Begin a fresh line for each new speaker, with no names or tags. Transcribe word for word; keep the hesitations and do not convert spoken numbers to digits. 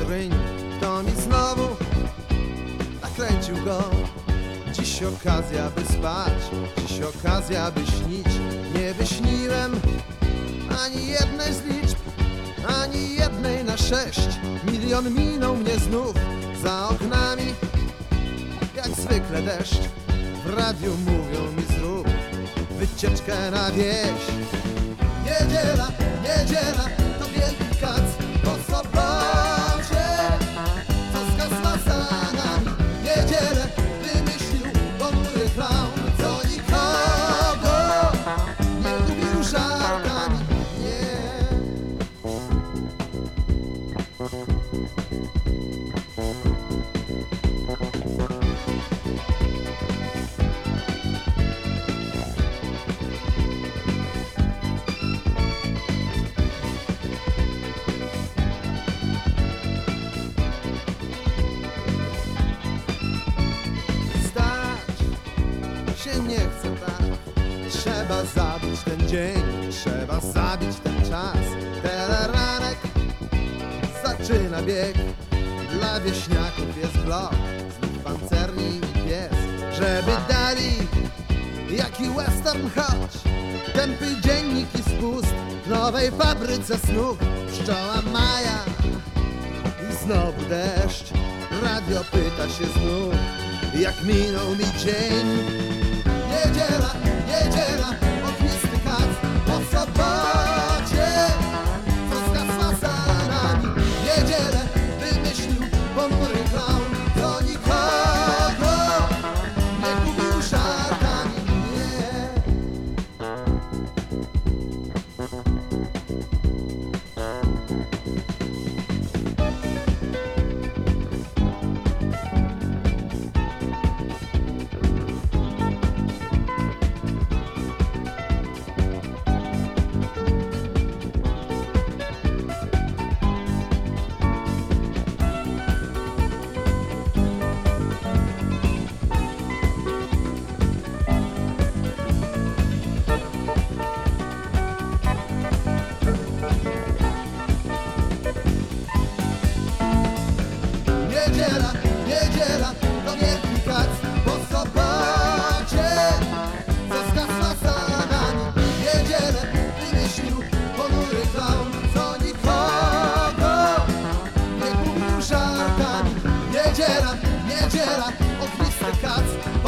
bryń, kto mi znowu nakręcił go. Dziś okazja, by spać, dziś okazja, by śnić. Nie wyśniłem ani jednej z liczb, ani jednej na sześć. Milion minął mnie znów za oknami, jak zwykle deszcz. W radiu mówią mi zrób wycieczkę na wieś. Niedziela, niedziela, to wielki kac po sobocie, co zgasła za nami. Niedzielę wymyślił ponury clown, co nikogo nie lubił żartami. Nie. Się nie chce tak. Trzeba zabić ten dzień, trzeba zabić ten czas. Teleranek zaczyna bieg. Dla wieśniaków jest blok, znów pancerni i pies. Żeby dali jaki western, choć tępy dzienniki spust. W nowej fabryce snów pszczoła Maja i znowu deszcz. Radio pyta się znów, jak minął mi dzień. Niedziela, niedziela, ognisty kac po sobocie, co zgasła za nami. Niedzielę wymyślił ponury clown, co nikogo nie gubił żartami. Nie. Niedziela, niedziela, to wielki kac po sobocie, co zgasła za nami. Niedzielę wymyślił ponury clown, co nikogo nie gubił żartami. Niedziela, niedziela, ognisty kac